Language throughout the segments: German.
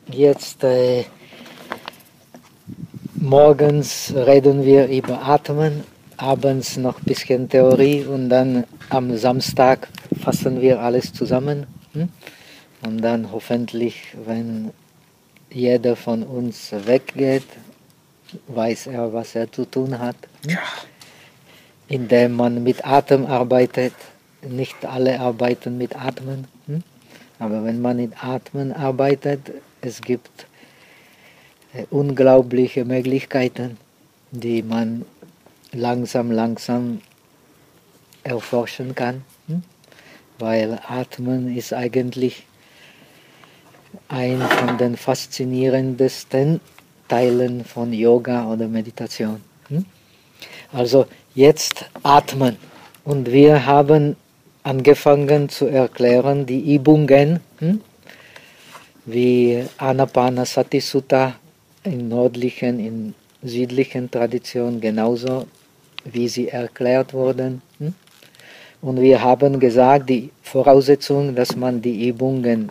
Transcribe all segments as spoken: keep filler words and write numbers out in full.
jetzt äh, morgens reden wir über Atmen, abends noch ein bisschen Theorie und dann am Samstag fassen wir alles zusammen. Hm? Und dann hoffentlich, wenn jeder von uns weggeht, weiß er, was er zu tun hat. Hm? Indem man mit Atem arbeitet. Nicht alle arbeiten mit Atmen. Hm? Aber wenn man mit Atmen arbeitet, es gibt äh, unglaubliche Möglichkeiten, die man langsam, langsam erforschen kann. Hm? Weil Atmen ist eigentlich ein von den faszinierendsten Teilen von Yoga oder Meditation. Hm? Also jetzt atmen. Und wir haben angefangen zu erklären die Übungen, hm? wie Anapanasati Sutta in nördlichen, in südlichen Traditionen genauso, wie sie erklärt wurden. Hm? Und wir haben gesagt, die Voraussetzung, dass man die Übungen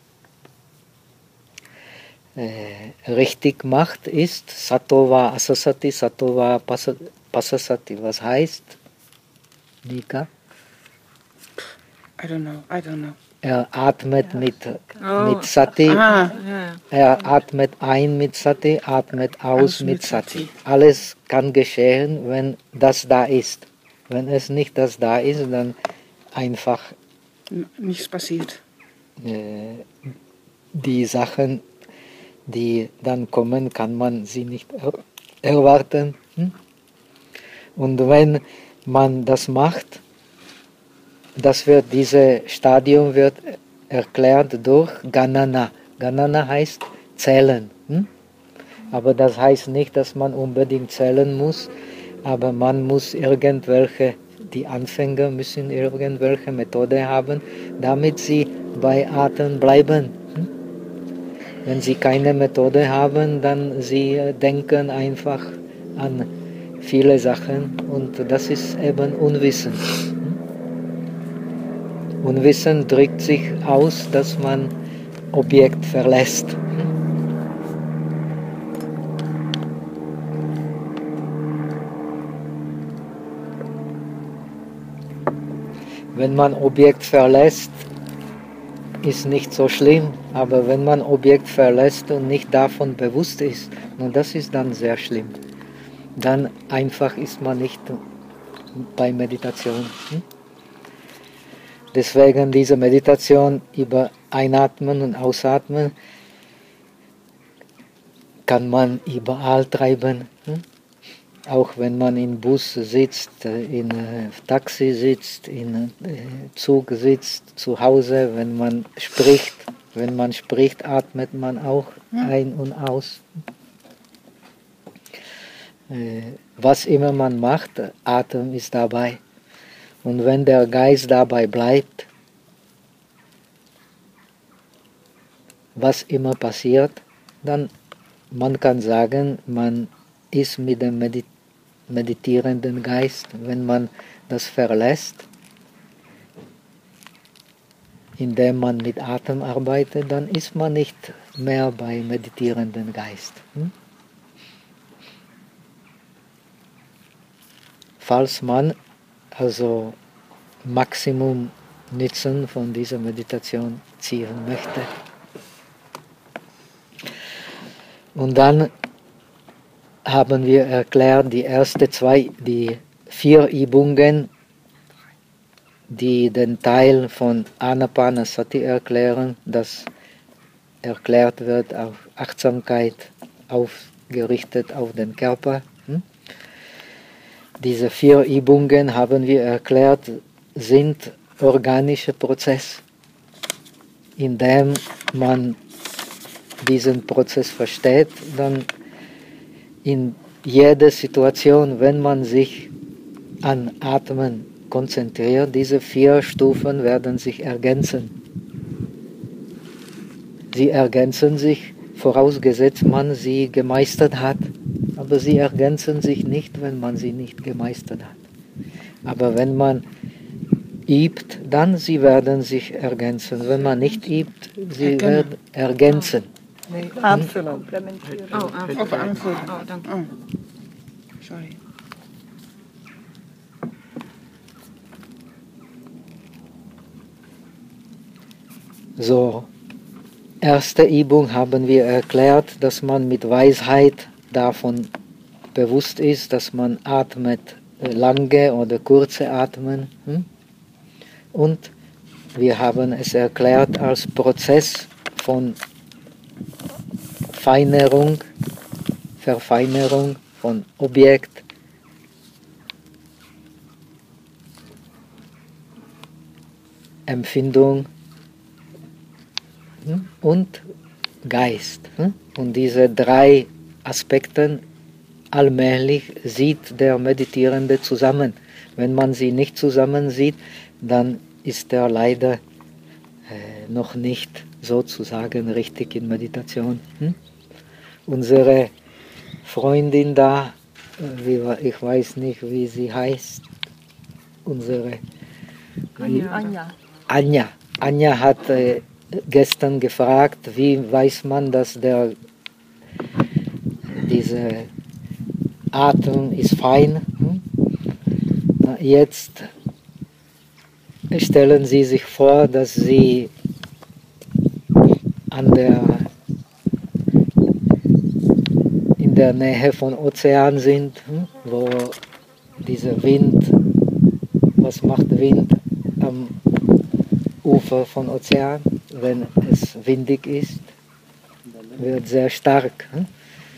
äh, richtig macht, ist Sattva Asasati, Sattva Pasasati. Was heißt, Nika? I don't know, I don't know. Er atmet Ja. mit, Oh. mit Sati, Ah, Ja. er atmet ein mit Sati, atmet aus Aus mit mit Sati. Sati. Alles kann geschehen, wenn das da ist. Wenn es nicht das da ist, dann einfach n- nichts passiert. äh, die Sachen, die dann kommen, kann man sie nicht er erwarten. Hm? Und wenn man das macht, das wird, dieses Stadium wird erklärt durch Ganana. Ganana heißt zählen. Hm? Aber das heißt nicht, dass man unbedingt zählen muss, aber man muss irgendwelche, die Anfänger müssen irgendwelche Methode haben, damit sie bei Atem bleiben. Hm? Wenn sie keine Methode haben, dann sie denken einfach an viele Sachen und das ist eben Unwissen. Unwissen drückt sich aus, dass man Objekt verlässt. Wenn man Objekt verlässt, ist nicht so schlimm, aber wenn man Objekt verlässt und nicht davon bewusst ist, und das ist dann sehr schlimm, dann einfach ist man nicht bei Meditation. Deswegen diese Meditation über Einatmen und Ausatmen kann man überall treiben. Auch wenn man im Bus sitzt, in Taxi sitzt, in Zug sitzt, zu Hause, wenn man spricht. Wenn man spricht, atmet man auch ein und aus. Was immer man macht, Atem ist dabei. Und wenn der Geist dabei bleibt, was immer passiert, dann man kann sagen, man ist mit dem Medit meditierenden Geist. Wenn man das verlässt, indem man mit Atem arbeitet, dann ist man nicht mehr bei meditierenden Geist. Hm? Falls man also Maximum Nutzen von dieser Meditation ziehen möchte. Und dann haben wir erklärt, die ersten zwei, die vier Übungen, die den Teil von Anapanasati erklären, das erklärt wird auf Achtsamkeit, aufgerichtet auf den Körper. Diese vier Übungen, haben wir erklärt, sind organische Prozesse, indem man diesen Prozess versteht, dann in jeder Situation, wenn man sich an Atmen konzentriert, diese vier Stufen werden sich ergänzen. Sie ergänzen sich, vorausgesetzt man sie gemeistert hat, aber sie ergänzen sich nicht, wenn man sie nicht gemeistert hat. Aber wenn man übt, dann sie werden sich ergänzen. Wenn man nicht übt, sie Erkennen. werden ergänzen. Nee, aanvullen. Oh, aanvullen. Of aanvullen. Oh, dank u. Oh. Sorry. So, erste Übung haben wir erklärt, dass man mit Weisheit davon bewusst ist, dass man atmet, lange oder kurze Atmen. Hm? Und wir haben es erklärt als Prozess von Feinerung, Verfeinerung von Objekt, Empfindung hm? und Geist. Hm? Und diese drei Aspekte allmählich sieht der Meditierende zusammen. Wenn man sie nicht zusammen sieht, dann ist er leider äh, noch nicht sozusagen richtig in Meditation. Hm? Unsere Freundin da, wie, ich weiß nicht, wie sie heißt, unsere Anja. Anja. Anja. Anja hat äh, gestern gefragt, wie weiß man, dass der diese Atem ist fein. Hm? Na, jetzt stellen Sie sich vor, dass Sie an der, in der Nähe von Ozean sind, hm? Wo dieser Wind, was macht Wind am Ufer von Ozean, wenn es windig ist, wird sehr stark. Hm?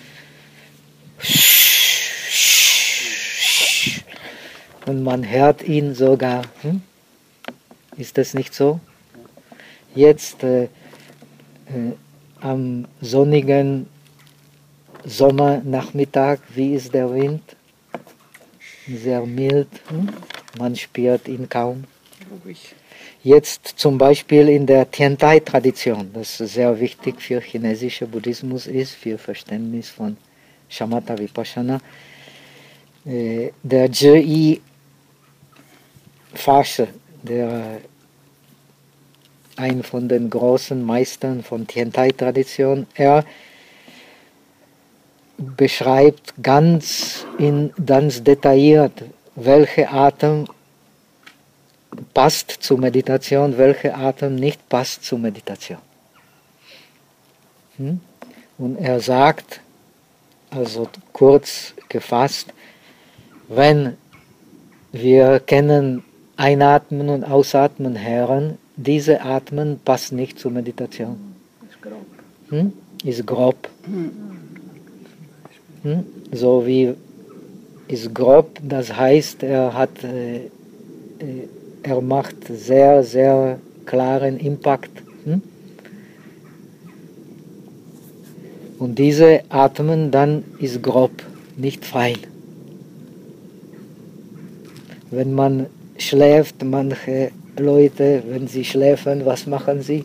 Und man hört ihn sogar. Hm? Ist das nicht so? Jetzt äh, äh, am sonnigen Sommernachmittag, wie ist der Wind? Sehr mild. Hm? Man spürt ihn kaum. Ruhig. Jetzt zum Beispiel in der Tiantai-Tradition, das sehr wichtig für chinesischer Buddhismus ist, für Verständnis von Shamatha Vipassana, äh, der Zhi Fasche, der ein von den großen Meistern von Tiantai-Tradition, er beschreibt ganz, in, ganz detailliert, welche Atem passt zur Meditation, welcher Atem nicht passt zur Meditation. Hm? Und er sagt, also kurz gefasst, wenn wir kennen Einatmen und Ausatmen hören, diese Atmen passt nicht zur Meditation. Ist grob. Hm? Ist grob. Hm? So wie ist grob, das heißt, er hat äh, er macht sehr, sehr klaren Impact. Hm? Und diese Atmen dann ist grob, nicht fein. Wenn man schläft, manche Leute, wenn sie schläfen, was machen sie?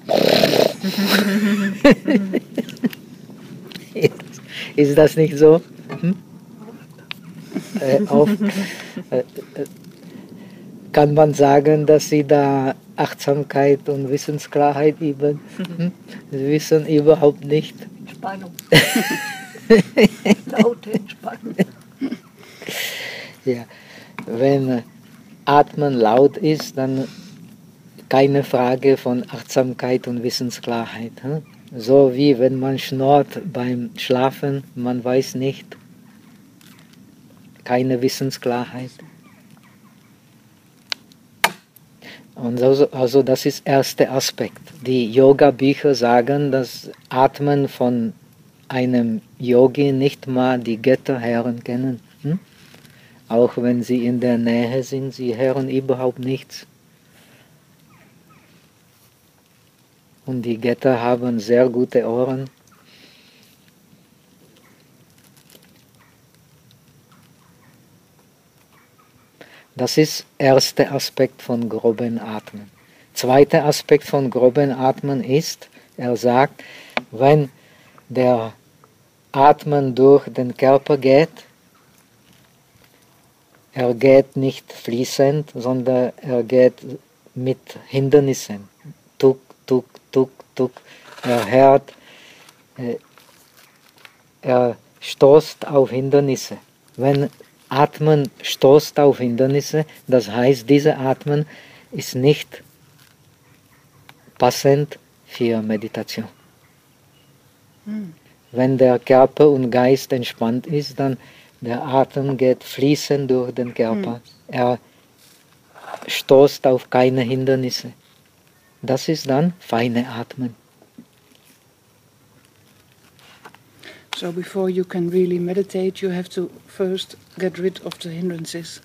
Ist das nicht so? Hm? Äh, auf, äh, kann man sagen, dass sie da Achtsamkeit und Wissensklarheit üben? Hm? Sie wissen überhaupt nicht. Spannung. Laute Entspannung. Ja. Wenn Atmen laut ist, dann keine Frage von Achtsamkeit und Wissensklarheit. Hm? So wie wenn man schnurrt beim Schlafen, man weiß nicht, keine Wissensklarheit. Und also, also das ist der erste Aspekt. Die Yoga-Bücher sagen, dass Atmen von einem Yogi nicht mal die Götter hören können. Hm? Auch wenn sie in der Nähe sind, sie hören überhaupt nichts. Und die Götter haben sehr gute Ohren. Das ist der erste Aspekt von groben Atmen. Zweiter Aspekt von groben Atmen ist, er sagt, wenn der Atmen durch den Körper geht, er geht nicht fließend, sondern er geht mit Hindernissen. Tuk, tuk, tuk, tuk. Er hört äh, er stoßt auf Hindernisse. Wenn Atmen stoßt auf Hindernisse, das heißt, diese Atmen ist nicht passend für Meditation. Hm. Wenn der Körper und Geist entspannt ist, dann der Atem geht fließend durch den Körper. Hm. Er stoßt auf keine Hindernisse. Das ist dann feine Atmen. So before you can really meditate, you have to first get rid of the hindrances.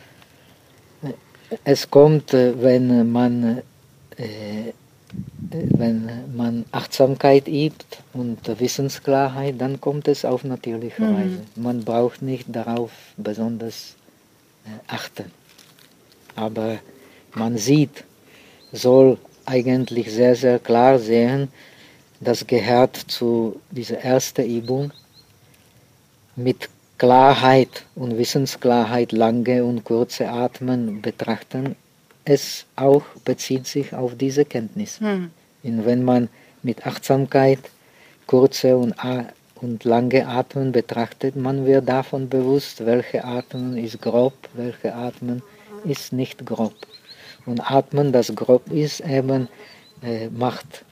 Es kommt, wenn man, äh, wenn man Achtsamkeit übt und Wissensklarheit, dann kommt es auf natürliche Mhm. Weise. Man braucht nicht darauf besonders äh, achten. Aber man sieht, soll eigentlich sehr, sehr klar sehen, das gehört zu dieser ersten Übung, mit Klarheit und Wissensklarheit lange und kurze Atmen betrachten. Es auch bezieht sich auf diese Kenntnis. Hm. Und wenn man mit Achtsamkeit kurze und, und lange Atmen betrachtet, man wird davon bewusst, welche Atmen ist grob, welche Atmen ist nicht grob. Und Atmen, das grob ist, eben äh, macht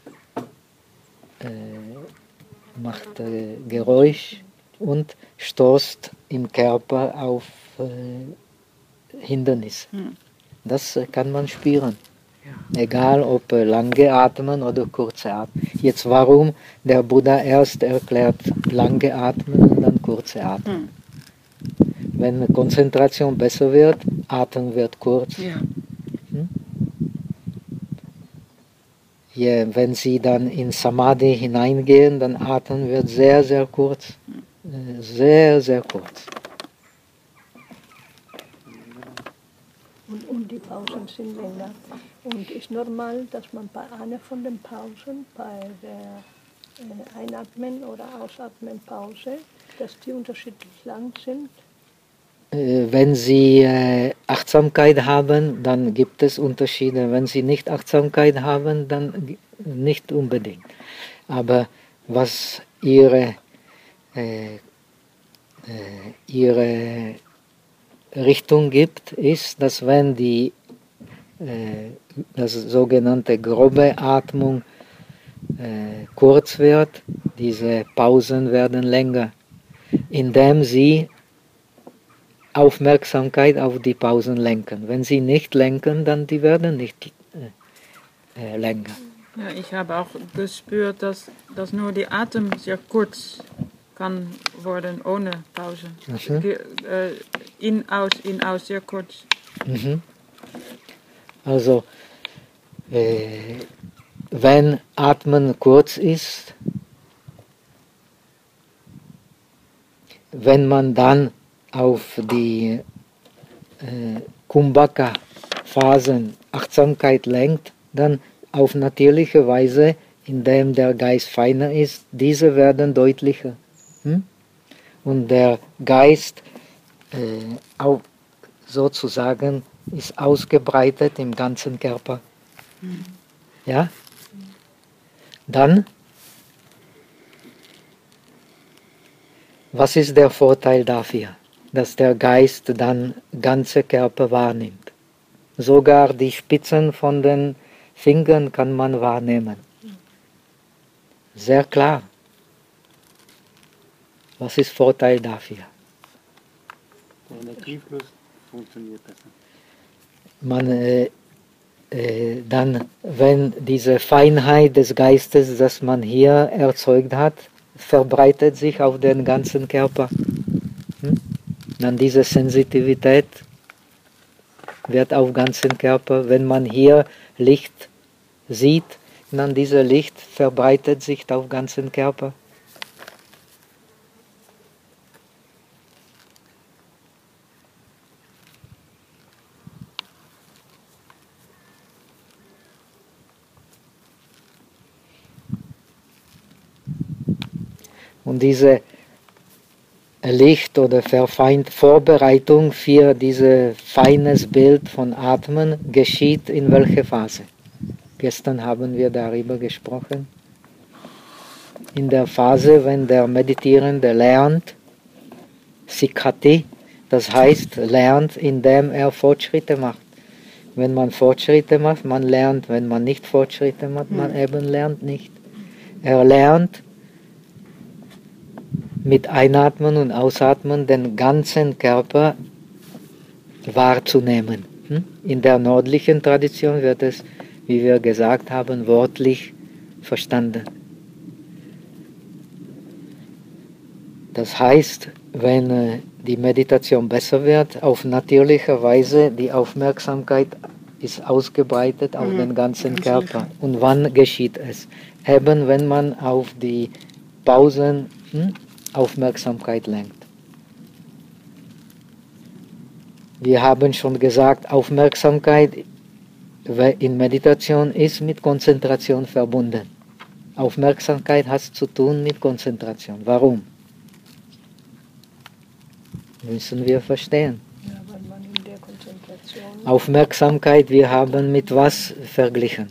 Äh, macht äh, Geräusch und stoßt im Körper auf äh, Hindernisse. Hm. Das äh, kann man spüren. Ja. Egal ob äh, lange Atmen oder kurze Atmen. Jetzt warum der Buddha erst erklärt lange Atmen und dann kurze Atmen. Hm. Wenn Konzentration besser wird, Atem wird kurz. Ja. Ja, wenn Sie dann in Samadhi hineingehen, dann Atmen wird sehr, sehr kurz. Sehr, sehr kurz. Und, und die Pausen sind länger. Und ist normal, dass man bei einer von den Pausen, bei der äh, Einatmen- oder Ausatmen-Pause, dass die unterschiedlich lang sind? Wenn Sie äh, Achtsamkeit haben, dann gibt es Unterschiede. Wenn Sie nicht Achtsamkeit haben, dann nicht unbedingt. Aber was Ihre, äh, äh, ihre Richtung gibt, ist, dass wenn die äh, das sogenannte grobe Atmung äh, kurz wird, diese Pausen werden länger, indem Sie Aufmerksamkeit auf die Pausen lenken. Wenn sie nicht lenken, dann die werden nicht äh, äh, länger. Ja, ich habe auch gespürt, dass, dass nur die Atem sehr kurz kann worden ohne Pause. Mhm. Ge, äh, in, aus, in, aus, sehr kurz. Mhm. Also, äh, wenn Atmen kurz ist, wenn man dann auf die äh, Kumbhaka-Phasen Achtsamkeit lenkt, dann auf natürliche Weise, indem der Geist feiner ist, diese werden deutlicher. Hm? Und der Geist äh, auch sozusagen ist ausgebreitet im ganzen Körper. Hm. Ja? Dann, was ist der Vorteil dafür? Dass der Geist dann ganze Körper wahrnimmt. Sogar die Spitzen von den Fingern kann man wahrnehmen. Sehr klar. Was ist Vorteil dafür? Der Energiefluss funktioniert besser. Man, äh, äh, dann, wenn diese Feinheit des Geistes, das man hier erzeugt hat, verbreitet sich auf den ganzen Körper. Hm? Dann diese Sensitivität wird auf ganzen Körper, wenn man hier Licht sieht, dann dieses Licht verbreitet sich auf ganzen Körper. Und diese Licht oder verfeint Vorbereitung für dieses feines Bild von Atmen geschieht in welcher Phase? Gestern haben wir darüber gesprochen. in der Phase, wenn der Meditierende lernt, Sikhati, das heißt, lernt, indem er Fortschritte macht. Wenn man Fortschritte macht, man lernt. Wenn man nicht Fortschritte macht, man eben lernt nicht. Er lernt mit Einatmen und Ausatmen den ganzen Körper wahrzunehmen. In der nördlichen Tradition wird es, wie wir gesagt haben, wörtlich verstanden. Das heißt, wenn die Meditation besser wird, auf natürliche Weise die Aufmerksamkeit ist ausgebreitet auf mhm. den ganzen Ganz Körper. Sicher. Und wann geschieht es? Eben wenn man auf die Pausen hm, Aufmerksamkeit lenkt. Wir haben schon gesagt, Aufmerksamkeit in Meditation ist mit Konzentration verbunden. Aufmerksamkeit hat zu tun mit Konzentration. Warum? Müssen wir verstehen. Ja, weil man in der Konzentration Aufmerksamkeit, wir haben mit was verglichen?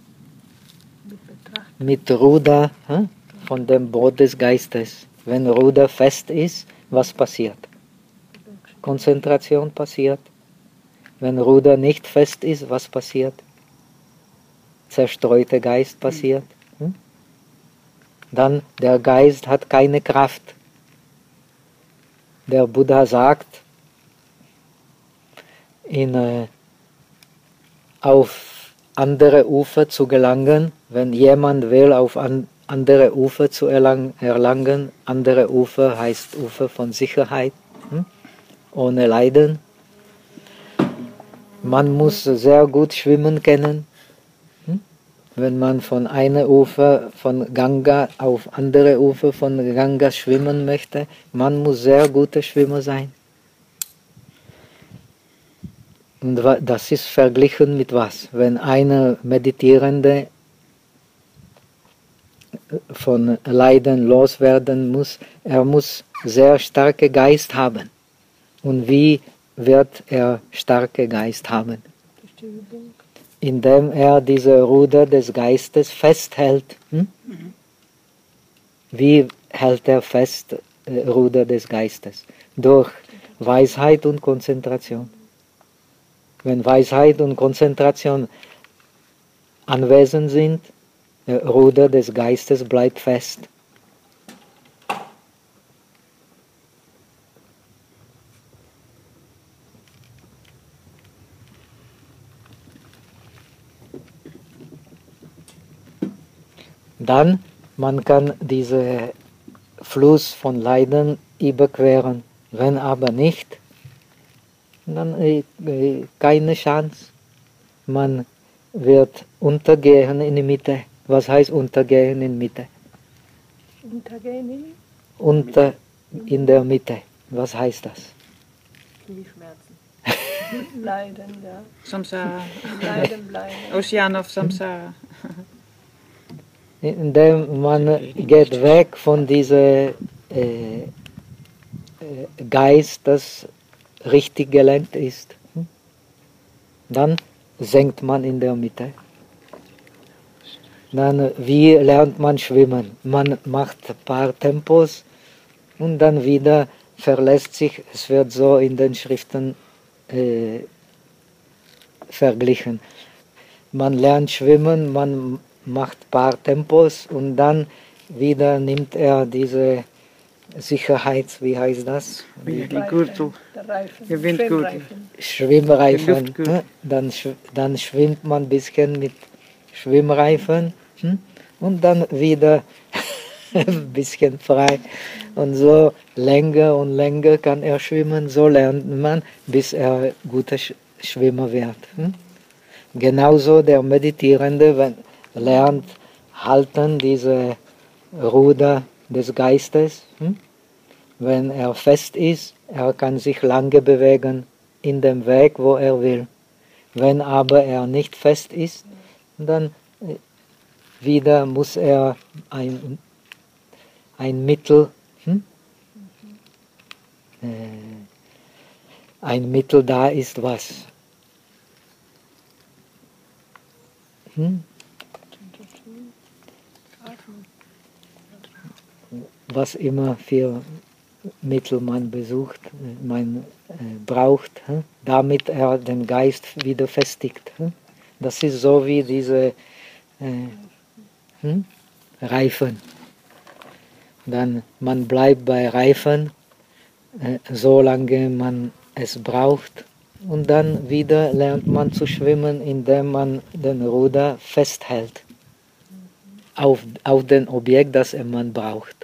mit Mit Ruder hm, von dem Boot des Geistes. Wenn Ruder fest ist, was passiert? Konzentration passiert. Wenn Ruder nicht fest ist, was passiert? Zerstreute Geist passiert. Hm? Dann der Geist hat keine Kraft. Der Buddha sagt, in, äh, auf andere Ufer zu gelangen, wenn jemand will, auf an, andere Ufer zu erlang, erlangen, andere Ufer heißt Ufer von Sicherheit, hm? ohne Leiden. Man muss sehr gut schwimmen können. Hm? Wenn man von einem Ufer von Ganga auf andere Ufer von Ganga schwimmen möchte, man muss sehr guter Schwimmer sein. Und das ist verglichen mit was? Wenn eine Meditierende von Leiden loswerden muss, er muss sehr starke Geist haben. Und wie wird er starke Geist haben? Indem er diese Ruder des Geistes festhält. Hm? Wie hält er fest äh, Ruder des Geistes? Durch Weisheit und Konzentration. Wenn Weisheit und Konzentration anwesend sind, der Ruder des Geistes bleibt fest. Dann man kann diesen Fluss von Leiden überqueren. Wenn aber nicht, dann äh, keine Chance. Man wird untergehen in der Mitte. Was heißt untergehen in der Mitte? Untergehen in? Unter in der Mitte. Was heißt das? Knieschmerzen. Leiden, ja. Samsara. Leiden bleiben. Ocean of Samsara. Indem man geht weg von diesem äh, Geist, das richtig gelenkt ist. Dann senkt man in der Mitte. Dann, wie lernt man schwimmen? Man macht ein paar Tempos und dann wieder verlässt sich, es wird so in den Schriften äh, verglichen. Man lernt schwimmen, man macht ein paar Tempos und dann wieder nimmt er diese Sicherheit, wie heißt das? Die, die Gürtel. Der Reifen. Der Windgürtel. Schwimmreifen. Luftgürtel. Dann, dann schwimmt man ein bisschen mit Schwimmreifen hm? und dann wieder ein bisschen frei. Und so länger und länger kann er schwimmen, so lernt man, bis er guter Schwimmer wird. Hm? Genauso der Meditierende, wenn lernt halten diese Ruder des Geistes. Hm? Wenn er fest ist, er kann sich lange bewegen in dem Weg, wo er will. Wenn aber er nicht fest ist, dann wieder muss er ein, ein Mittel, hm? äh, ein Mittel da ist was. Hm? was immer für Mittel man besucht, man äh, braucht, äh, damit er den Geist wieder festigt. Äh. Das ist so wie diese äh, hm, Reifen. Dann man bleibt bei Reifen, äh, solange man es braucht. Und dann wieder lernt man zu schwimmen, indem man den Ruder festhält auf, auf den Objekt, das man braucht.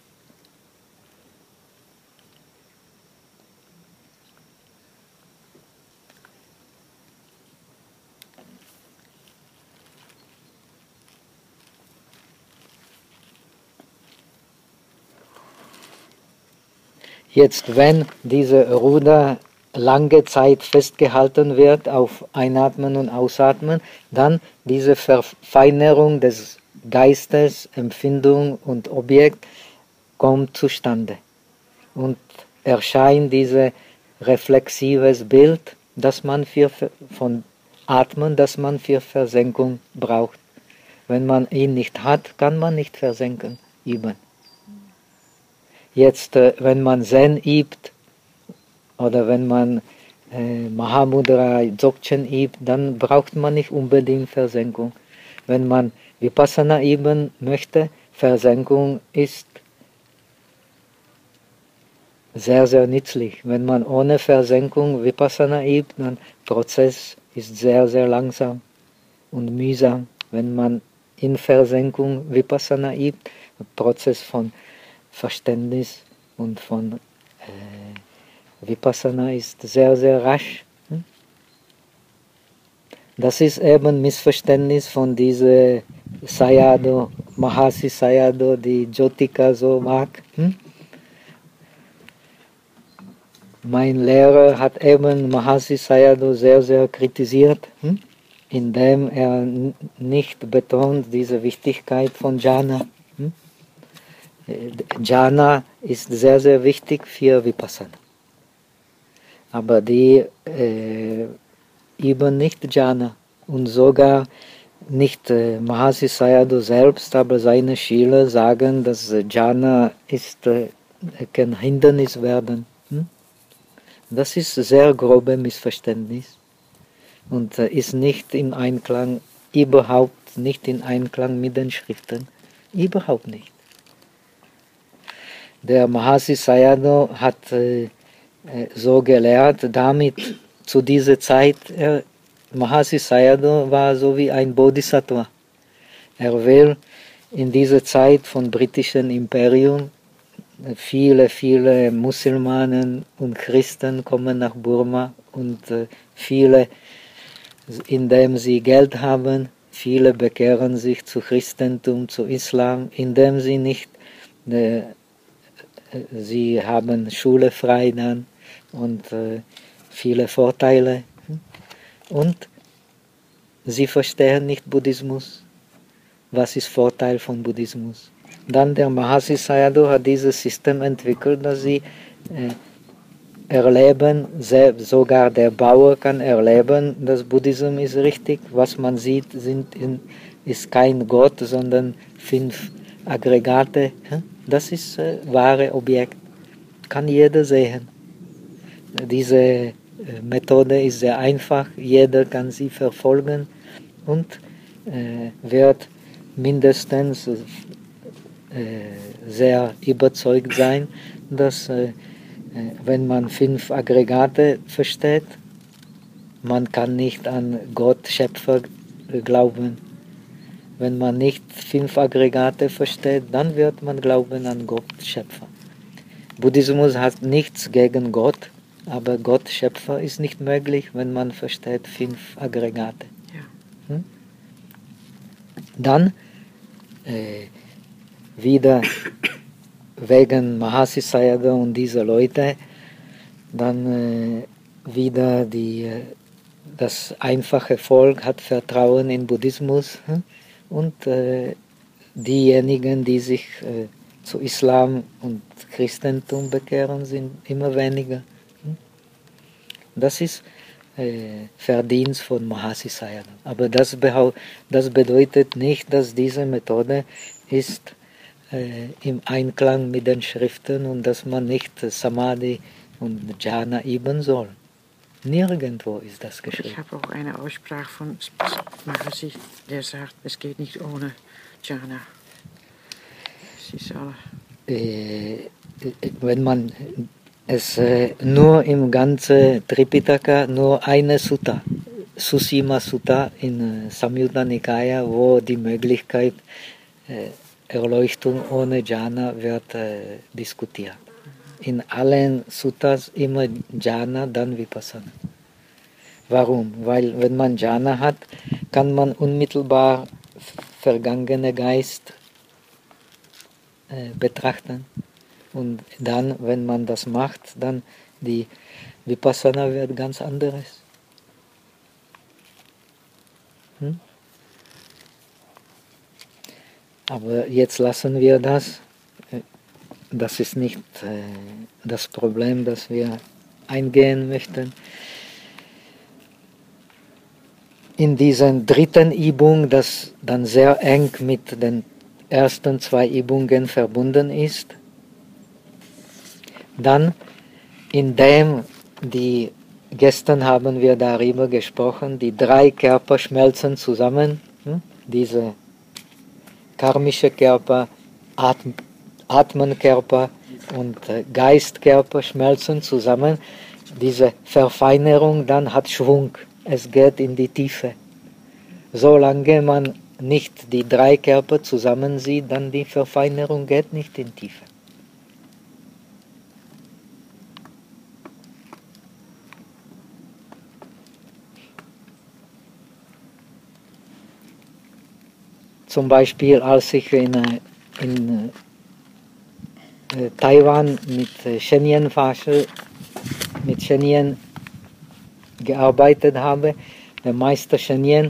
Jetzt, wenn diese Ruder lange Zeit festgehalten wird auf Einatmen und Ausatmen, dann diese Verfeinerung des Geistes, Empfindung und Objekt kommt zustande. Und erscheint dieses reflexives Bild, das man für, von Atmen, das man für Versenkung braucht. Wenn man ihn nicht hat, kann man nicht versenken, üben. Jetzt, wenn man Zen übt, oder wenn man äh, Mahamudra, Dzogchen übt, dann braucht man nicht unbedingt Versenkung. Wenn man Vipassana üben möchte, Versenkung ist sehr, sehr nützlich. Wenn man ohne Versenkung Vipassana übt, dann der Prozess ist sehr, sehr langsam und mühsam. Wenn man in Versenkung Vipassana übt, der Prozess von Verständnis und von äh, Vipassana ist sehr, sehr rasch. Das ist eben Missverständnis von dieser Sayadaw, Mahasi Sayadaw, die Jyotika so mag. Mein Lehrer hat eben Mahasi Sayadaw sehr, sehr kritisiert, indem er nicht betont diese Wichtigkeit von Jhana. Jhana ist sehr, sehr wichtig für Vipassana. Aber die äh, üben nicht Jhana und sogar nicht äh, Mahasi Sayadaw selbst, aber seine Schüler sagen, dass Jhana ist, äh, kann Hindernis werden. Hm? Das ist ein sehr grobes Missverständnis und äh, ist nicht in Einklang, überhaupt nicht in Einklang mit den Schriften. Überhaupt nicht. Der Mahasi Sayadaw hat äh, so gelehrt, damit zu dieser Zeit, er, Mahasi Sayadaw war so wie ein Bodhisattva. Er will in dieser Zeit vom britischen Imperium, viele, viele Musulmanen und Christen kommen nach Burma und äh, viele, indem sie Geld haben, viele bekehren sich zu Christentum, zu Islam, indem sie nicht äh, Sie haben Schule frei dann und äh, viele Vorteile. Und sie verstehen nicht Buddhismus. Was ist Vorteil von Buddhismus? Dann der Mahasi Sayadaw hat dieses System entwickelt, dass sie äh, erleben, selbst, sogar der Bauer kann erleben, dass Buddhismus ist richtig. Was man sieht, sind in, ist kein Gott, sondern fünf Aggregate. Das ist äh, wahre Objekt. Kann jeder sehen. Diese äh, Methode ist sehr einfach. Jeder kann sie verfolgen und äh, wird mindestens äh, sehr überzeugt sein, dass äh, wenn man fünf Aggregate versteht, man kann nicht an Gott, Schöpfer glauben. Wenn man nicht fünf Aggregate versteht, dann wird man glauben an Gott, Schöpfer. Buddhismus hat nichts gegen Gott, aber Gott, Schöpfer ist nicht möglich, wenn man versteht fünf Aggregate. Ja. Hm? Dann äh, wieder wegen Mahasi Sayadaw und dieser Leute, dann äh, wieder die, das einfache Volk hat Vertrauen in Buddhismus. Hm? Und äh, diejenigen, die sich äh, zu Islam und Christentum bekehren, sind immer weniger. Das ist äh, Verdienst von Mahasi Sayadaw. Aber das, das bedeutet nicht, dass diese Methode ist äh, im Einklang mit den Schriften und dass man nicht Samadhi und Jhana üben soll. Nirgendwo ist das Ich geschrieben. habe auch eine Aussprache von Mahasi, der sagt, es geht nicht ohne Jhana. Es ist alle. Äh, wenn man es äh, nur im ganzen Tripitaka nur eine Sutta, Susima Sutta in äh, Samyutta Nikaya, wo die Möglichkeit äh, Erleuchtung ohne Jhana wird äh, diskutiert. In allen Suttas immer Jhana, dann Vipassana. Warum? Weil wenn man Jhana hat, kann man unmittelbar vergangene Geist äh, betrachten. Und dann, wenn man das macht, dann die Vipassana wird ganz anderes. Hm? Aber jetzt lassen wir das. Das ist nicht äh, das Problem, das wir eingehen möchten. In dieser dritten Übung, das dann sehr eng mit den ersten zwei Übungen verbunden ist, dann, indem die, gestern haben wir darüber gesprochen, die drei Körper schmelzen zusammen, hm? Diese karmische Körper, Atm Atmenkörper und äh, Geistkörper schmelzen zusammen. Diese Verfeinerung dann hat Schwung, es geht in die Tiefe. Solange man nicht die drei Körper zusammen sieht, dann die Verfeinerung geht nicht in die Tiefe. Zum Beispiel, als ich in, in äh, Taiwan mit äh, Shenyan Fasche, mit Shenyan gearbeitet habe, der Meister Shenyan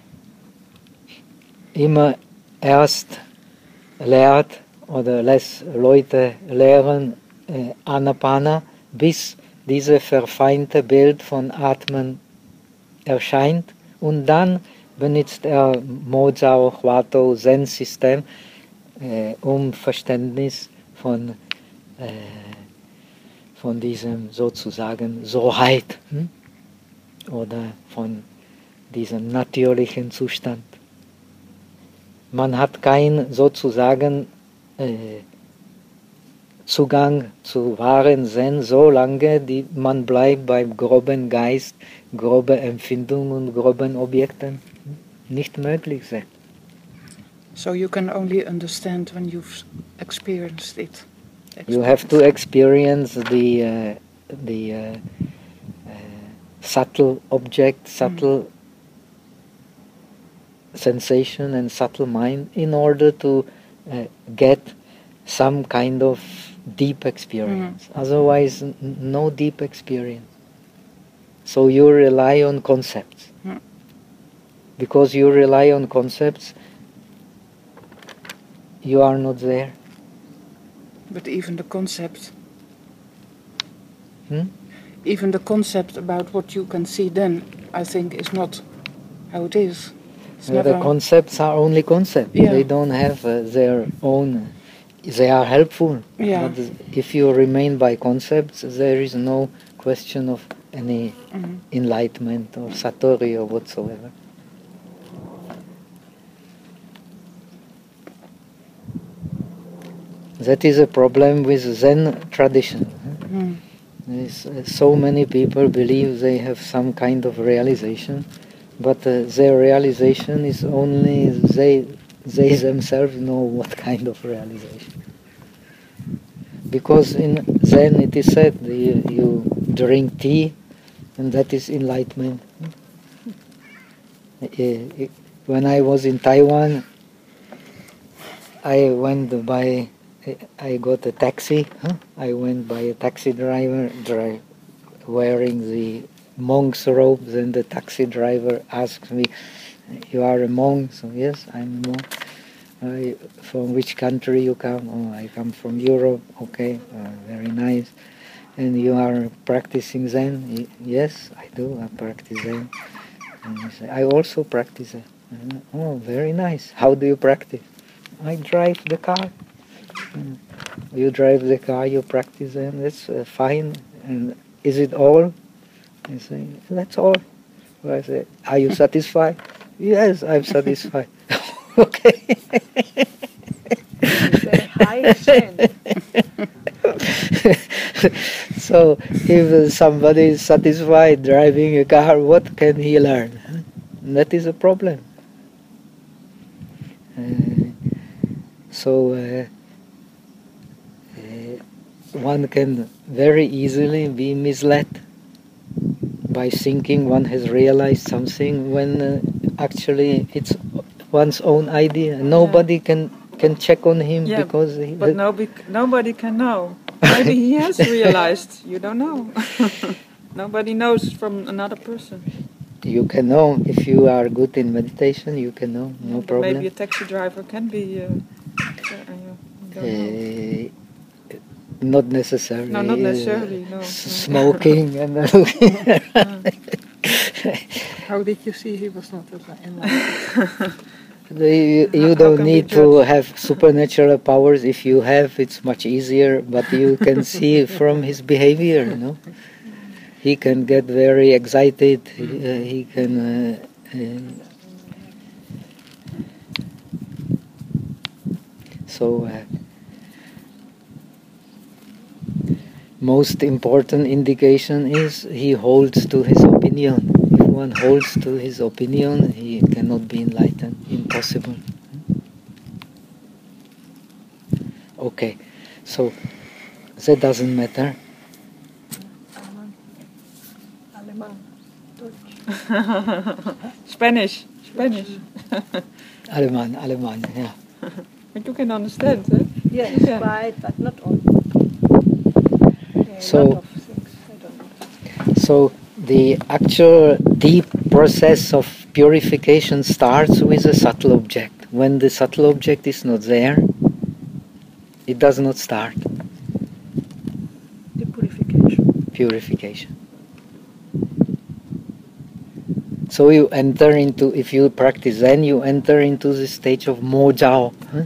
immer erst lehrt oder lässt Leute lehren äh, Anapana, bis dieses verfeinerte Bild von Atmen erscheint, und dann benutzt er Moja, Hwato, Zen-System, äh, um Verständnis von, äh, von diesem sozusagen Soheit, hm? oder von diesem natürlichen Zustand. Man hat keinen sozusagen äh, Zugang zu wahren Zen, solange die, man bleibt beim groben Geist, grobe Empfindungen und groben Objekten. Nicht möglich sein. So you can only understand when you've experienced it. You have to experience the uh, the uh, uh, subtle object, subtle mm. sensation and subtle mind in order to uh, get some kind of deep experience. Mm. Otherwise, n no deep experience. So you rely on concepts. Mm. Because you rely on concepts, you are not there. But even the concept, hmm? even the concept about what you can see then, I think, is not how it is. Well, the concepts are only concepts. Yeah. They don't have uh, their own. They are helpful. Yeah. But if you remain by concepts, there is no question of any mm-hmm. enlightenment or satori or whatsoever. That is a problem with Zen tradition. Mm. Uh, so many people believe they have some kind of realization, but uh, their realization is only they, they themselves know what kind of realization. Because in Zen it is said you, you drink tea and that is enlightenment. Uh, when I was in Taiwan, I went by I got a taxi. Huh? I went by a taxi driver dri wearing the monk's robes, and the taxi driver asked me, "You are a monk?" So yes, I'm a monk. Uh, from which country you come? Oh, I come from Europe. Okay, uh, very nice. And you are practicing Zen? Yes, I do. I practice Zen. And he said, I also practice Zen. Oh, very nice. How do you practice? I drive the car. You drive the car, you practice, and that's uh, fine. And is it all? I say, that's all. So I say, are you satisfied? Yes, I'm satisfied. Okay. Very high Zen. So if somebody is satisfied driving a car, what can he learn? That is a problem. Uh, so uh, uh, one can very easily be misled by thinking one has realized something when uh, actually it's one's own idea. Nobody yeah. can can check on him yeah, because he, but nobody nobody can know. Maybe he has realized. You don't know. Nobody knows from another person. You can know if you are good in meditation. You can know, no yeah, problem. Maybe a taxi driver can be. Uh, uh, uh, not necessarily. No, not necessarily. No. Smoking and How did you see he was not enlightened? You, you how, don't how need to have supernatural powers. If you have, it's much easier. But you can see from his behavior, you know. He can get very excited. He, uh, he can. Uh, uh, so, uh, most important indication is he holds to his opinion. If one holds to his opinion, he cannot be enlightened. Impossible. Okay, so that doesn't matter. Spanish, Spanish. Aleman, Aleman, yeah. But you can understand, eh? Yes, yeah. right, but not all. A So, lot of things I don't know. so the actual deep process of purification starts with a subtle object. When the subtle object is not there, it does not start. The purification. Purification. So you enter into, if you practice Zen, you enter into the stage of Mo Jiao. Huh?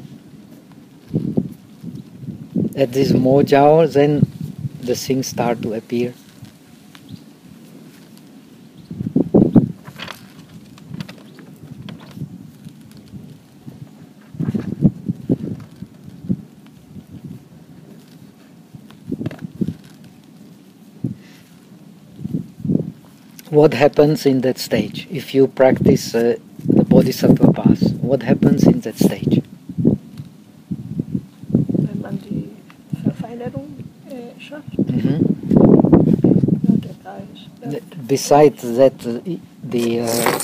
At this Mo Jiao, then the things start to appear. What happens in that stage? If you practice uh, the Bodhisattva path, what happens in that stage? Wenn man die Verfeinerung äh, schafft, Mm-hmm. ja, der Geist. Ja. Besides that, uh, the uh,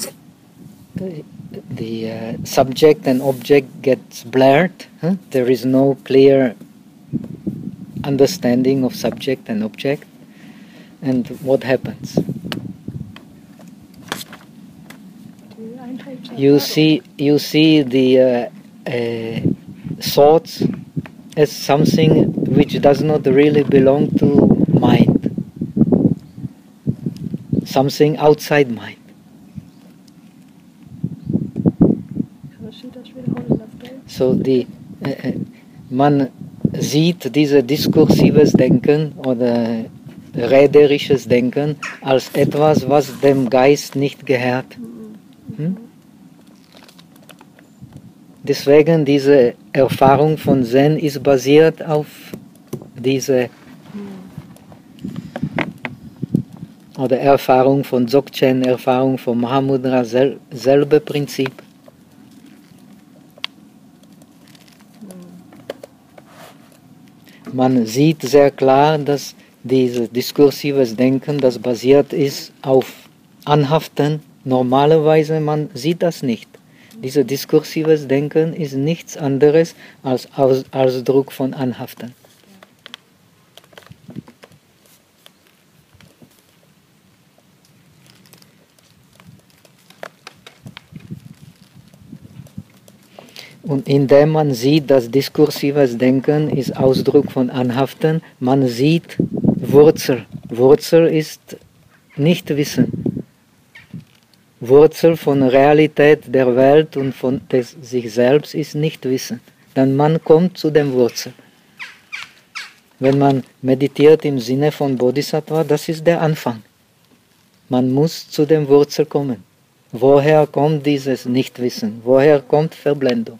the uh, subject and object gets blurred. Huh? There is no clear understanding of subject and object. And what happens? You see, you see the uh, uh, thoughts as something which does not really belong to mind, something outside mind. So the äh, man sieht dieses diskursives Denken oder räderisches Denken als etwas, was dem Geist nicht gehört. Hm? Deswegen diese Erfahrung von Zen ist basiert auf diese oder Erfahrung von Dzogchen, Erfahrung von Mahamudra, sel, selbe Prinzip. Man sieht sehr klar, dass dieses diskursives Denken, das basiert ist auf Anhaften. Normalerweise man sieht das nicht. Dieses diskursives Denken ist nichts anderes als Aus, Ausdruck von Anhaften. Und indem man sieht, dass diskursives Denken ist Ausdruck von Anhaften, man sieht Wurzel. Wurzel ist Nichtwissen. Wurzel von Realität der Welt und von des, sich selbst ist Nichtwissen. dann man kommt zu dem Wurzel. Wenn man meditiert im Sinne von Bodhisattva, das ist der Anfang. Man muss zu dem Wurzel kommen. Woher kommt dieses Nichtwissen? Woher kommt Verblendung?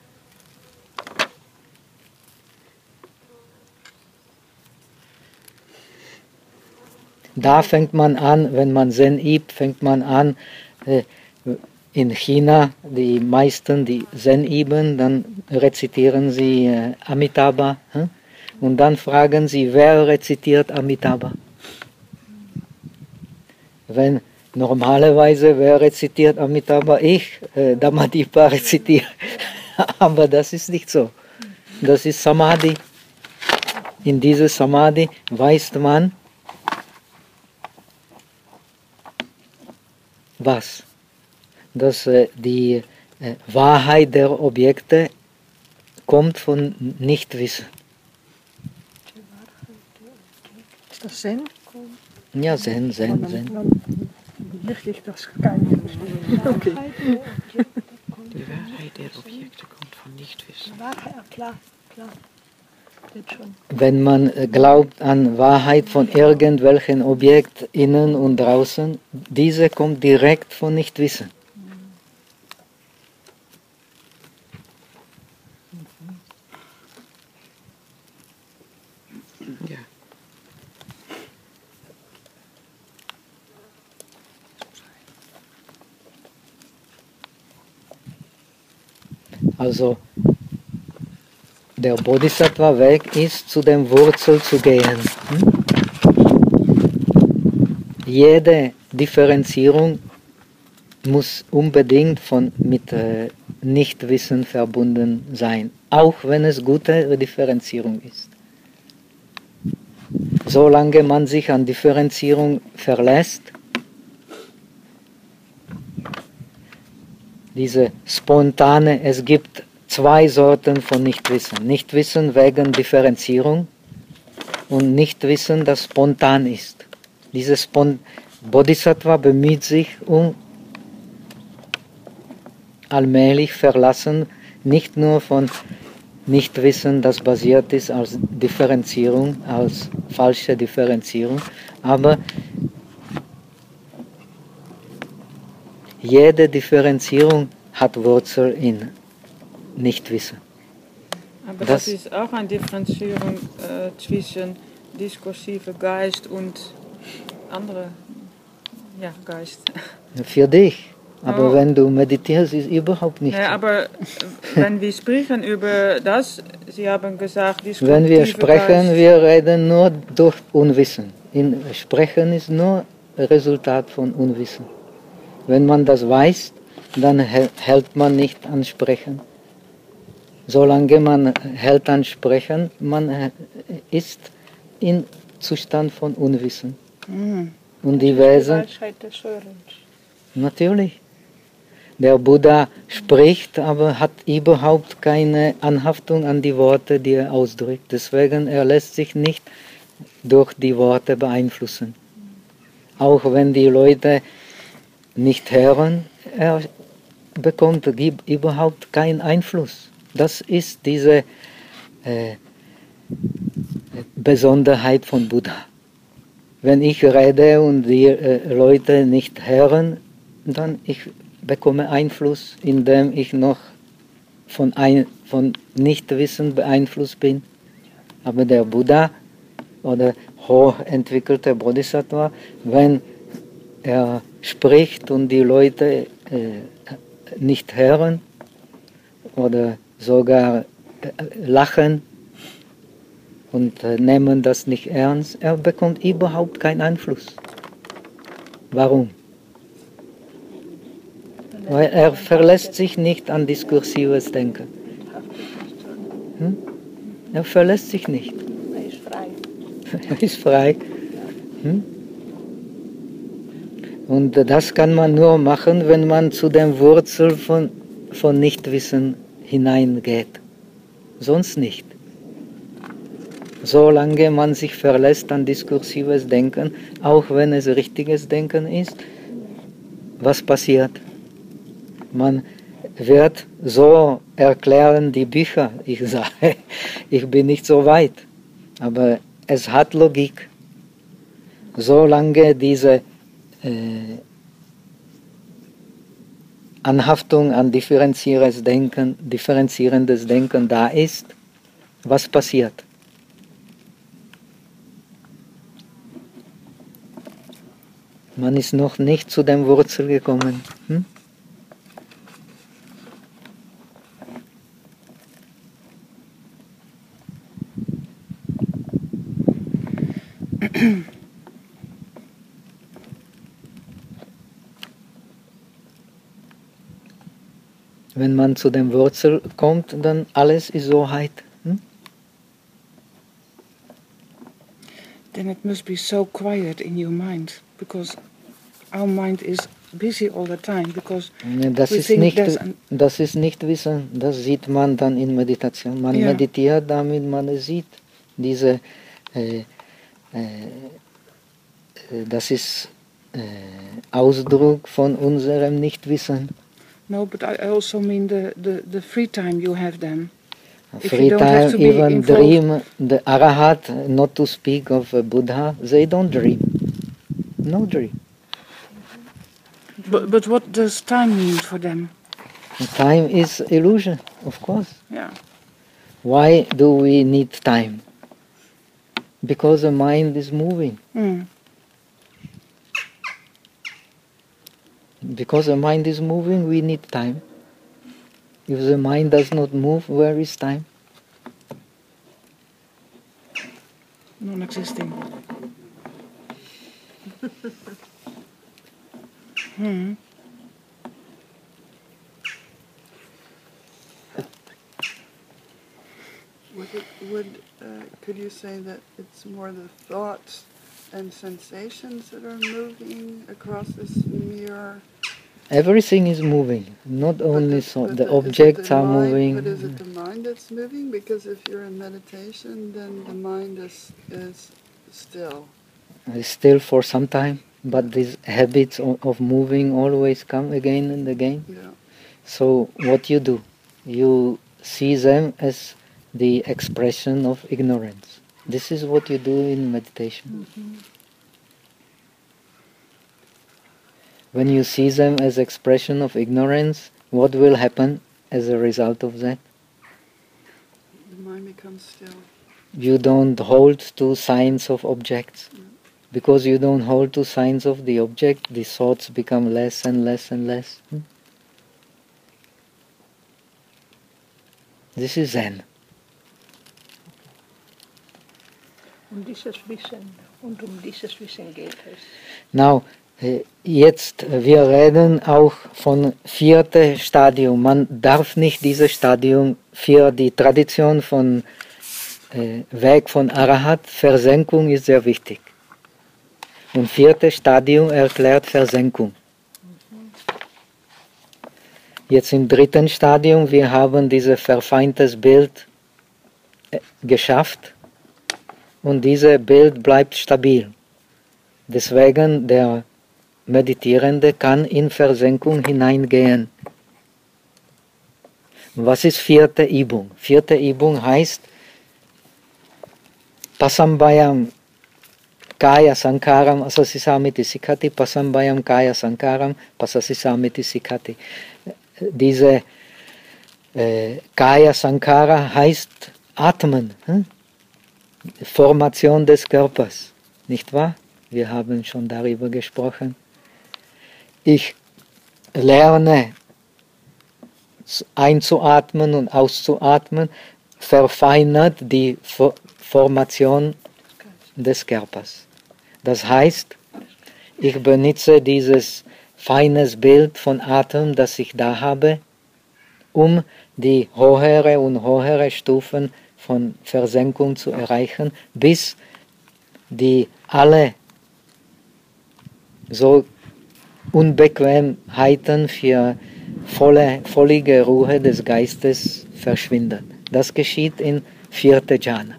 Da fängt man an, wenn man Zen übt, fängt man an, äh, in China, die meisten, die Zen üben, dann rezitieren sie äh, Amitabha. Hm? Und dann fragen sie, wer rezitiert Amitabha? Wenn normalerweise, wer rezitiert Amitabha? Ich, äh, Dhammadippa rezitiere. Aber das ist nicht so. Das ist Samadhi. In dieser Samadhi weiß man, was? Dass äh, die äh, Wahrheit der Objekte kommt von Nichtwissen. Ist das Zen? Ja, Zen, Zen, Zen. Richtig, das kann ich okay. Die Wahrheit der Objekte kommt von Nichtwissen. Wahrheit, klar, klar. Geht schon. Wenn man glaubt an Wahrheit von irgendwelchen Objekt innen und draußen, diese kommt direkt von Nichtwissen. Ja. Also der Bodhisattva-Weg ist, zu dem Wurzel zu gehen. Hm? Jede Differenzierung muss unbedingt von, mit äh, Nichtwissen verbunden sein, auch wenn es gute Differenzierung ist. Solange man sich an Differenzierung verlässt, diese spontane, es gibt zwei Sorten von Nichtwissen. Nichtwissen wegen Differenzierung und Nichtwissen, das spontan ist. Dieses Spon Bodhisattva bemüht sich um allmählich Verlassen, nicht nur von Nichtwissen, das basiert ist als Differenzierung, als falsche Differenzierung, aber jede Differenzierung hat Wurzel in Nichtwissen. Aber Das- das, ist auch eine Differenzierung äh, zwischen diskursiver Geist und andere ja, Geist. Für dich. Aber Oh. wenn du meditierst, ist überhaupt nicht Ja, so. aber wenn wir sprechen über das, Sie haben gesagt, Wenn wir diskursiver sprechen, Geist. wir reden nur durch Unwissen. In Sprechen ist nur Resultat von Unwissen. Wenn man das weiß, dann hä- hält man nicht an Sprechen. Solange man hält an Sprechen, man äh, ist in Zustand von Unwissen. Mm. Und die Die Wesen, Weisheit des Hörens. natürlich. Der Buddha spricht, aber hat überhaupt keine Anhaftung an die Worte, die er ausdrückt. Deswegen er lässt sich nicht durch die Worte beeinflussen. Auch wenn die Leute nicht hören, er bekommt gib- überhaupt keinen Einfluss. Das ist diese äh, Besonderheit von Buddha. Wenn ich rede und die äh, Leute nicht hören, dann ich bekomme Einfluss, indem ich noch von, ein, von Nichtwissen beeinflusst bin. Aber der Buddha oder hochentwickelte Bodhisattva, wenn er spricht und die Leute äh, nicht hören oder sogar äh, lachen und äh, nehmen das nicht ernst, er bekommt überhaupt keinen Einfluss. Warum? Weil er verlässt sich nicht an diskursives Denken. Hm? Er verlässt sich nicht. Er ist frei. Er ist frei. Hm? Und das kann man nur machen, wenn man zu der Wurzel von, von Nichtwissen hineingeht. Sonst nicht. Solange man sich verlässt an diskursives Denken, auch wenn es richtiges Denken ist, was passiert? Man wird, so erklären die Bücher. Ich sage, ich bin nicht so weit, aber es hat Logik. Solange diese äh, Anhaftung an differenzierendes Denken, differenzierendes Denken da ist, was passiert? Man ist noch nicht zu dem Wurzel gekommen. Hm? Wenn man zu dem Wurzel kommt, dann alles ist Wahrheit. Hm? Then it must be so quiet in your mind, because our mind is busy all the time, because Das we ist, think nicht, there's an, das ist nicht Wissen, das sieht man dann in Meditation. Man Ja. meditiert, damit man es sieht. Diese, äh, äh, das ist äh, Ausdruck von unserem Nichtwissen. no, but I also mean the, the, the free time you have then. If Free you don't have time, to be even involved- dream, the Arahat, not to speak of a Buddha, they don't dream. No dream. But, but what does time mean for them? Time is illusion, of course. Yeah. Why do we need time? Because the mind is moving. Mm. Because the mind is moving, we need time. If the mind does not move, where is time? Non-existing. Hmm. Would, it, would uh, could you say that it's more the thoughts and sensations that are moving across this mirror? Everything is moving, not But only the- so but the the- is it objects the are mind- moving. But is it the mind that's moving? Because if you're in meditation, then the mind is is still. uh, Still for some time, but these habits of, of moving always come again and again. Yeah. So what you do, you see them as the expression of ignorance. This is what you do in meditation. When you see them as expression of ignorance, what will happen as a result of that? The mind becomes still. You don't hold to signs of objects. Because you don't hold to signs of the object, the thoughts become less and less and less. Hmm? This is Zen. Und dieses Wissen, und um dieses Wissen geht es. Now, äh, jetzt, äh, wir reden auch von viertem Stadium. Man darf nicht dieses Stadium für die Tradition von äh, Weg von Arahat, Versenkung ist sehr wichtig. Und viertes Stadium erklärt Versenkung. Jetzt im dritten Stadium, wir haben dieses verfeintes Bild äh, geschafft und dieses Bild bleibt stabil. Deswegen der Meditierende kann in Versenkung hineingehen. Was ist vierte Übung? Vierte Übung heißt Pasambayam Kaya Sankaram Asasisamiti Sikhati, Pasambayam Kaya Sankaram Pasasisamiti Sikhati. Diese äh, Kaya Sankara heißt Atmen, hm? Formation des Körpers, nicht wahr? Wir haben schon darüber gesprochen. Ich lerne einzuatmen und auszuatmen, verfeinert die Formation des Körpers. Das heißt, ich benutze dieses feines Bild von Atem, das ich da habe, um die höhere und höhere Stufen von Versenkung zu erreichen, bis die alle so Unbequemheiten für volle, völlige Ruhe des Geistes verschwinden. Das geschieht in vierte Jhana.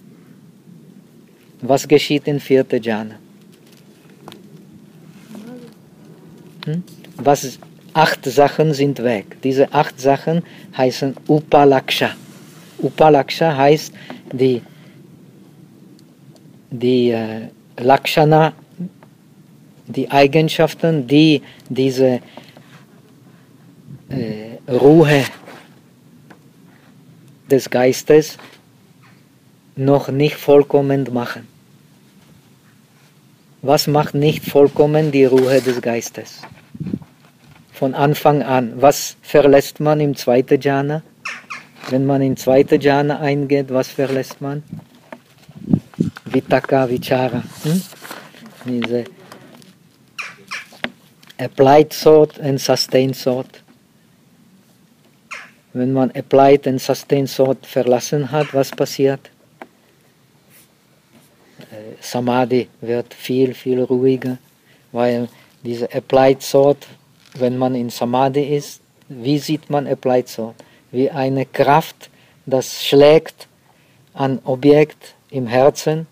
Was geschieht in vierte Jhana? Hm? Was, acht Sachen sind weg. Diese acht Sachen heißen Upalaksha. Upalaksha heißt die, die äh, Lakshana, die Eigenschaften, die diese äh, Ruhe des Geistes noch nicht vollkommen machen. Was macht nicht vollkommen die Ruhe des Geistes? Von Anfang an. Was verlässt man im zweiten Jhana? Wenn man in zweite Jhana eingeht, was verlässt man? Vitaka, Vichara. Hm? Diese applied thought and sustained thought. Wenn man applied and sustained thought verlassen hat, was passiert? Äh, Samadhi wird viel, viel ruhiger, weil diese applied thought, wenn man in Samadhi ist, wie sieht man applied thought? Wie eine Kraft, das schlägt an Objekt im Herzen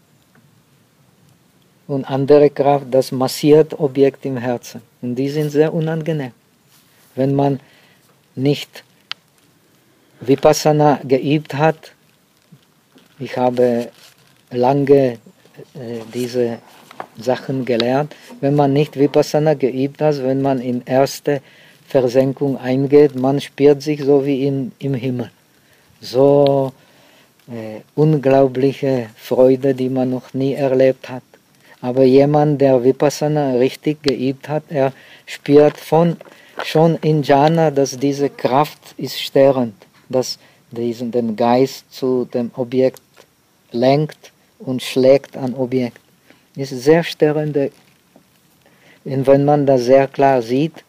und andere Kraft, das massiert Objekt im Herzen. Und die sind sehr unangenehm. Wenn man nicht Vipassana geübt hat, ich habe lange äh, diese Sachen gelernt, wenn man nicht Vipassana geübt hat, wenn man in erste Versenkung eingeht, man spürt sich so wie in, im Himmel. So äh, unglaubliche Freude, die man noch nie erlebt hat. Aber jemand, der Vipassana richtig geübt hat, er spürt von, schon in Jhana, dass diese Kraft ist störend, dass diesen, den Geist zu dem Objekt lenkt und schlägt an Objekt. Das ist sehr störende. Und wenn man das sehr klar sieht,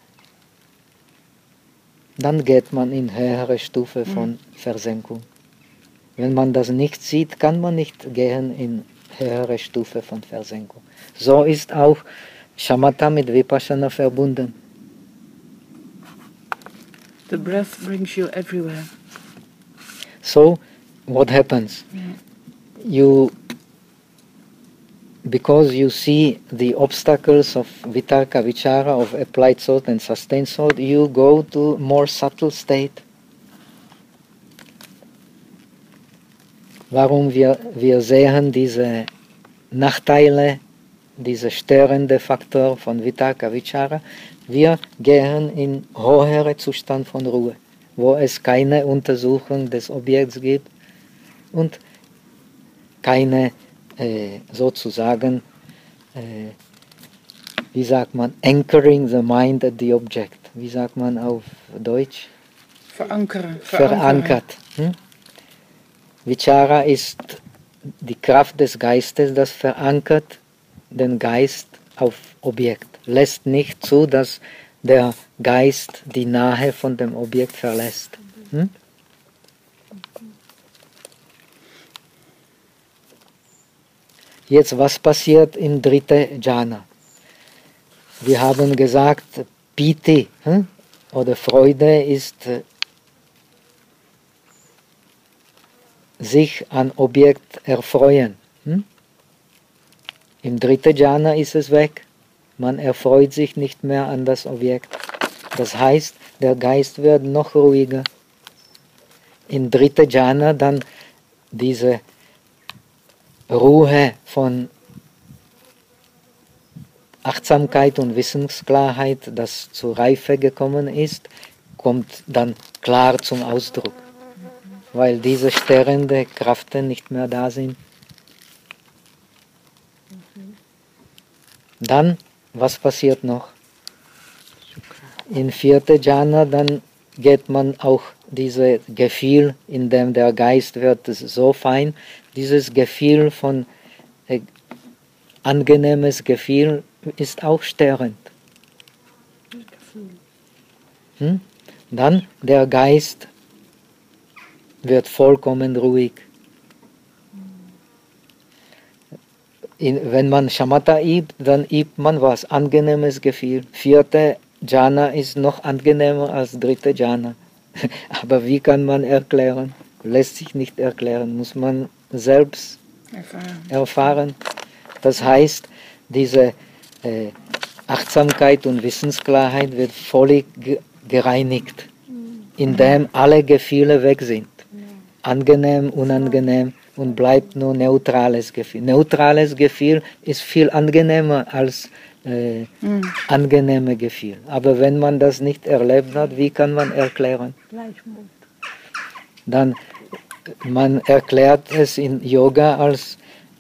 dann geht man in höhere Stufe von Versenkung. Wenn man das nicht sieht, kann man nicht gehen in höhere Stufe von Versenkung. So ist auch Shamatha mit Vipassana verbunden. The breath brings you everywhere. So, what happens? You, because you see the obstacles of Vitarka, Vichara, of applied thought and sustained thought, you go to more subtle state. Warum wir, wir sehen diese Nachteile, diese störende Faktor von Vitarka, Vichara? Wir gehen in höhere Zustand von Ruhe, wo es keine Untersuchung des Objekts gibt und keine äh, sozusagen, äh, wie sagt man, anchoring the mind at the object. Wie sagt man auf Deutsch? Verankeren. Verankert. Hm? Vichara ist die Kraft des Geistes, das verankert den Geist auf Objekt. Lässt nicht zu, dass der Geist die Nähe von dem Objekt verlässt. Hm? Jetzt, was passiert im dritten Jhana? Wir haben gesagt, Piti hm? oder Freude ist äh, sich an Objekt erfreuen. Hm? Im dritten Jhana ist es weg. Man erfreut sich nicht mehr an das Objekt. Das heißt, der Geist wird noch ruhiger. Im dritten Jhana dann diese Ruhe von Achtsamkeit und Wissensklarheit, das zur Reife gekommen ist, kommt dann klar zum Ausdruck, weil diese störenden Kräfte nicht mehr da sind. Dann, was passiert noch? In vierte Jhana, dann geht man auch dieses Gefühl, in dem der Geist wird so fein, dieses Gefühl von äh, angenehmes Gefühl ist auch störend. Hm? Dann der Geist wird vollkommen ruhig. In, wenn man Shamatha übt, dann übt man was? Angenehmes Gefühl. Vierte Jhana ist noch angenehmer als dritte Jhana. Aber wie kann man erklären? Lässt sich nicht erklären, muss man selbst erfahren. erfahren. Das heißt, diese äh, Achtsamkeit und Wissensklarheit wird völlig gereinigt, indem alle Gefühle weg sind. Angenehm, unangenehm und bleibt nur neutrales Gefühl. Neutrales Gefühl ist viel angenehmer als äh, angenehme Gefühl. Aber wenn man das nicht erlebt hat, wie kann man erklären? Gleichmut. Dann man erklärt es in Yoga als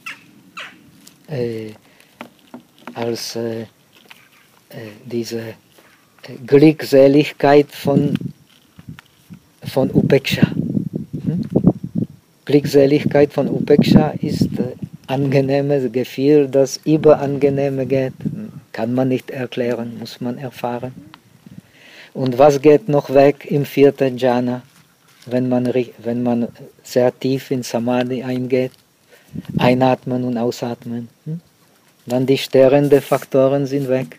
äh, als äh, äh, diese äh, Glückseligkeit von von Upeksha. Hm? Glückseligkeit von Upeksha ist äh, angenehmes Gefühl, das über Angenehme geht. Kann man nicht erklären, muss man erfahren. Und was geht noch weg im vierten Jhana, wenn man, wenn man sehr tief in Samadhi eingeht? Einatmen und ausatmen. Hm? Dann die störenden Faktoren sind weg.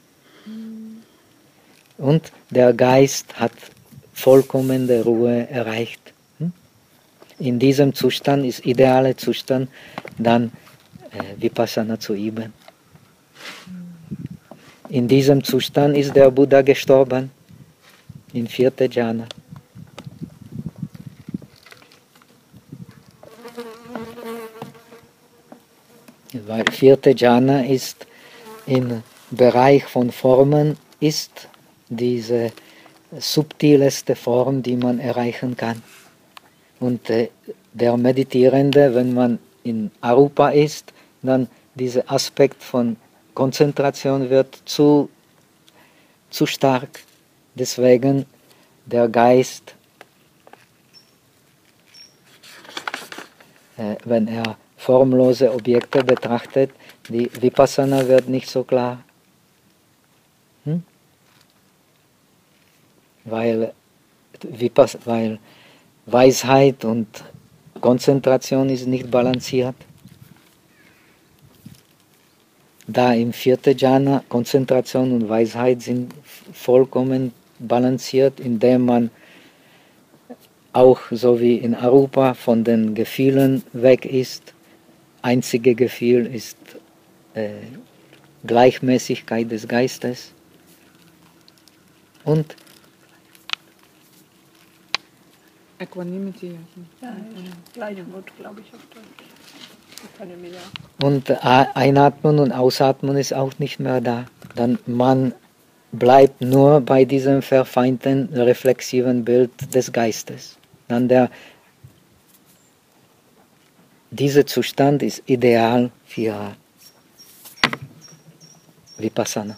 Und der Geist hat vollkommene Ruhe erreicht. In diesem Zustand ist idealer Zustand, dann äh, Vipassana zu üben. In diesem Zustand ist der Buddha gestorben, in vierter Jhana. Weil vierte Jhana ist im Bereich von Formen, ist diese subtileste Form, die man erreichen kann. Und äh, der Meditierende, wenn man in Arupa ist, dann dieser Aspekt von Konzentration wird zu, zu stark. Deswegen der Geist, äh, wenn er formlose Objekte betrachtet, die Vipassana wird nicht so klar. Hm? Weil, Vipass weil Weisheit und Konzentration ist nicht balanciert. Da im vierten Jhana Konzentration und Weisheit sind vollkommen balanciert, indem man auch so wie in Arupa von den Gefühlen weg ist. Einzige Gefühl ist äh, Gleichmäßigkeit des Geistes. Und Equanimity. Ja, Gleichmut, glaube ich, auf Deutsch. Economy, ja. Und Einatmen und Ausatmen ist auch nicht mehr da. Dann man bleibt nur bei diesem verfeinten, reflexiven Bild des Geistes. Dann der, dieser Zustand ist ideal für Vipassana.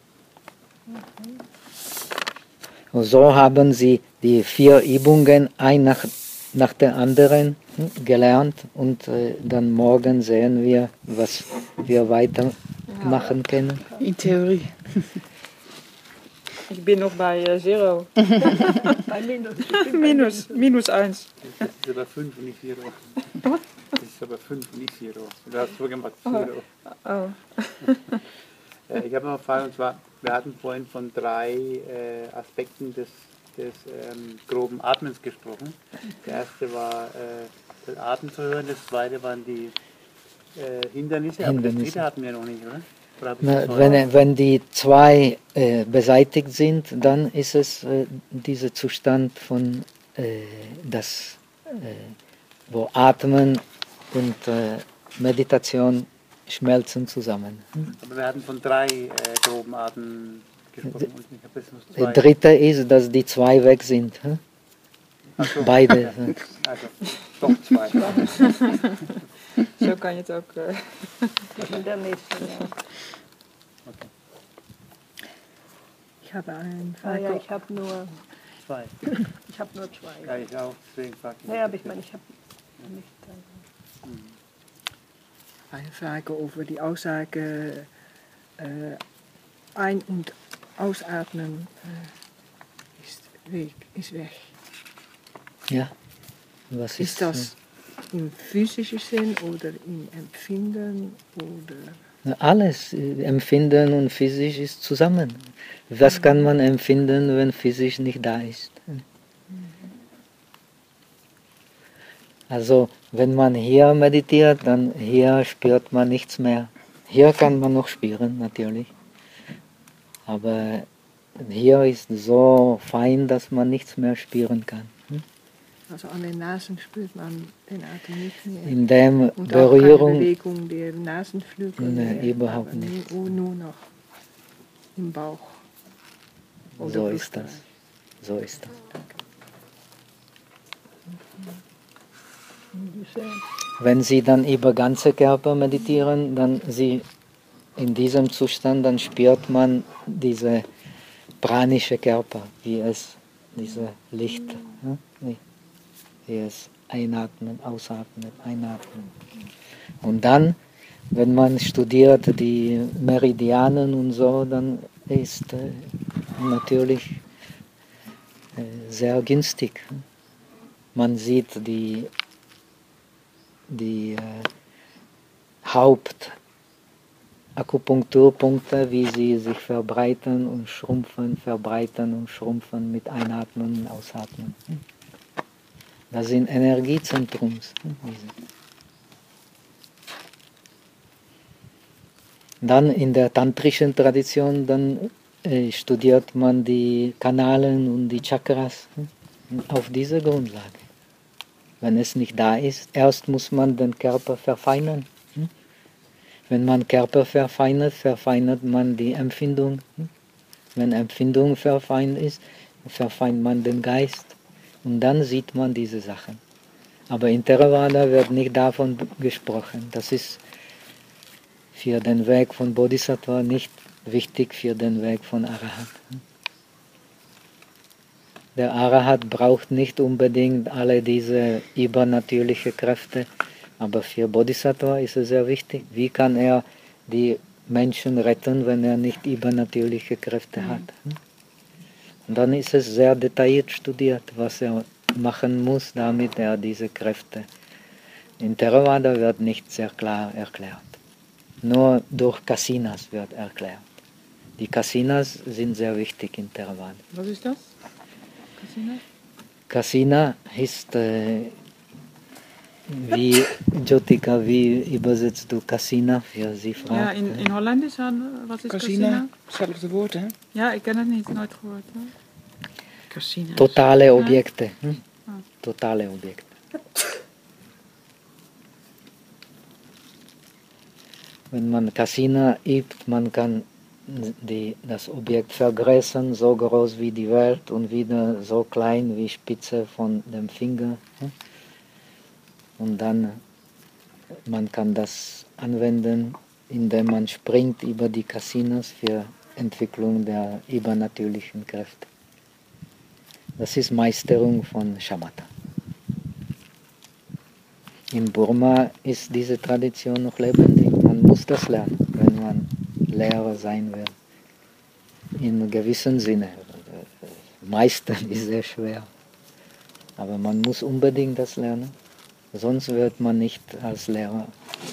Und so haben sie die vier Übungen ein nach, nach der anderen gelernt und äh, dann morgen sehen wir, was wir weitermachen können. In Theorie. Ich bin noch bei äh, Zero. Bei Minus. minus, minus eins. Das ist aber fünf und nicht Zero. Das ist aber fünf und nicht Zero. Du hast so gemacht, Zero. Oh. Äh, ich habe noch eine Frage, und zwar, wir hatten vorhin von drei äh, Aspekten des, des ähm, groben Atmens gesprochen. Der erste war äh, das Atmen zu hören, das zweite waren die äh, Hindernisse, aber das dritte hatten wir noch nicht, oder? oder Na, wenn, wenn die zwei äh, beseitigt sind, dann ist es äh, dieser Zustand von äh, das, äh, wo Atmen und äh, Meditation schmelzen zusammen. Aber wir hatten von drei äh, groben Arten gesprochen und ich habe jetzt noch zwei. Der dritte ist, dass die zwei weg sind. Hm? Ach so. Beide. Also, doch zwei. So kann je het ook. Uh... In der nächsten, ja. Okay. Ich habe eine Ah, ja, Frage. ich habe nur, Zwei. ich habe nur zwei. Ja, ich auch, deswegen frage ich. Naja, aber ich meine, ich habe nicht. Äh, Eine Frage over die Aussage äh, ein- und ausatmen äh, ist, weg, ist weg. Ja. Was ist, Ist das im physischen Sinn oder im Empfinden oder? Alles, äh, Empfinden und Physisch ist zusammen. Was kann man empfinden, wenn Physisch nicht da ist? Also, wenn man hier meditiert, dann hier spürt man nichts mehr. Hier kann man noch spüren, natürlich. Aber hier ist so fein, dass man nichts mehr spüren kann. Hm? Also an den Nasen spürt man den Atem nicht mehr. In der Und auch keine Berührung, Bewegung der Nasenflügel ne, mehr. überhaupt aber nicht. Nur, nur noch im Bauch. Oder So ist Brustbereich. das. So ist das. Diese Wenn Sie dann über ganze Körper meditieren, dann Sie in diesem Zustand, dann spürt man diese pranische Körper, wie es, diese Licht, ne? wie, wie es einatmen, ausatmen, einatmen. Und dann, wenn man studiert die Meridianen und so, dann ist äh, natürlich äh, sehr günstig. Man sieht die, die äh, Hauptakupunkturpunkte, wie sie sich verbreiten und schrumpfen, verbreiten und schrumpfen mit Einatmen und Ausatmen. Das sind Energiezentrums. Dann in der tantrischen Tradition, dann äh, studiert man die Kanalen und die Chakras auf dieser Grundlage. Wenn es nicht da ist, erst muss man den Körper verfeinern. Wenn man Körper verfeinert, verfeinert man die Empfindung. Wenn Empfindung verfeinert ist, verfeinert man den Geist. Und dann sieht man diese Sachen. Aber in Theravada wird nicht davon gesprochen. Das ist für den Weg von Bodhisattva nicht wichtig für den Weg von Arahat. Der Arahat braucht nicht unbedingt alle diese übernatürlichen Kräfte, aber für Bodhisattva ist es sehr wichtig. Wie kann er die Menschen retten, wenn er nicht übernatürliche Kräfte hat? Und dann ist es sehr detailliert studiert, was er machen muss, damit er diese Kräfte. In Theravada wird nicht sehr klar erklärt. Nur durch Kasinas wird erklärt. Die Kasinas sind sehr wichtig in Theravada. Was ist das? Kasina? Kasina ist, äh, wie, Jyotika, wie übersetzt du Kasina für Sie Frau? Ja, in, in Holländisch, aan- wat is Casina, Casina? hetzelfde woord, hè? Ja, ik ken het niet, nooit gehoord. Hè? Casina. Totale Objekte. Hm? Ah. Totale Objekte. Wenn man Kasina übt, man kann die, das Objekt vergrößern, so groß wie die Welt und wieder so klein wie Spitze von dem Finger. Und dann, man kann das anwenden, indem man springt über die Kasinas für Entwicklung der übernatürlichen Kräfte. Das ist Meisterung von Shamatha. In Burma ist diese Tradition noch lebendig. Man muss das lernen, wenn man Lehrer sein will. In gewissem Sinne. Meistern ist sehr schwer. Aber man muss unbedingt das lernen. Sonst wird man nicht als Lehrer.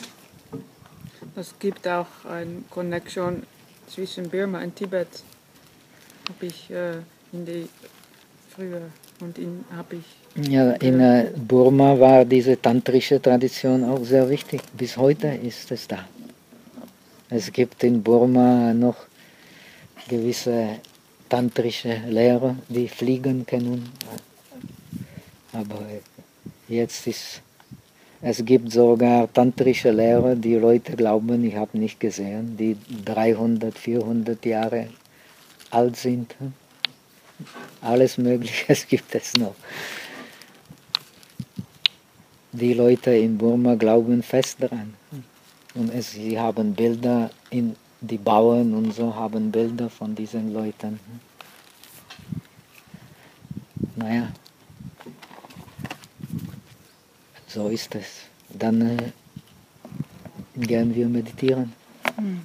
Es gibt auch eine Connection zwischen Burma und Tibet. Habe ich äh, in die früher und in habe ich. Ja, in äh, Burma war diese tantrische Tradition auch sehr wichtig. Bis heute ist es da. Es gibt in Burma noch gewisse tantrische Lehrer, die fliegen können. Aber jetzt ist, es gibt sogar tantrische Lehrer, die Leute glauben, ich habe nicht gesehen, die dreihundert, vierhundert Jahre alt sind. Alles Mögliche gibt es noch. Die Leute in Burma glauben fest daran. Und es, sie haben Bilder, in, die Bauern und so haben Bilder von diesen Leuten. Naja, so ist es. Dann äh, gehen wir meditieren. Hm.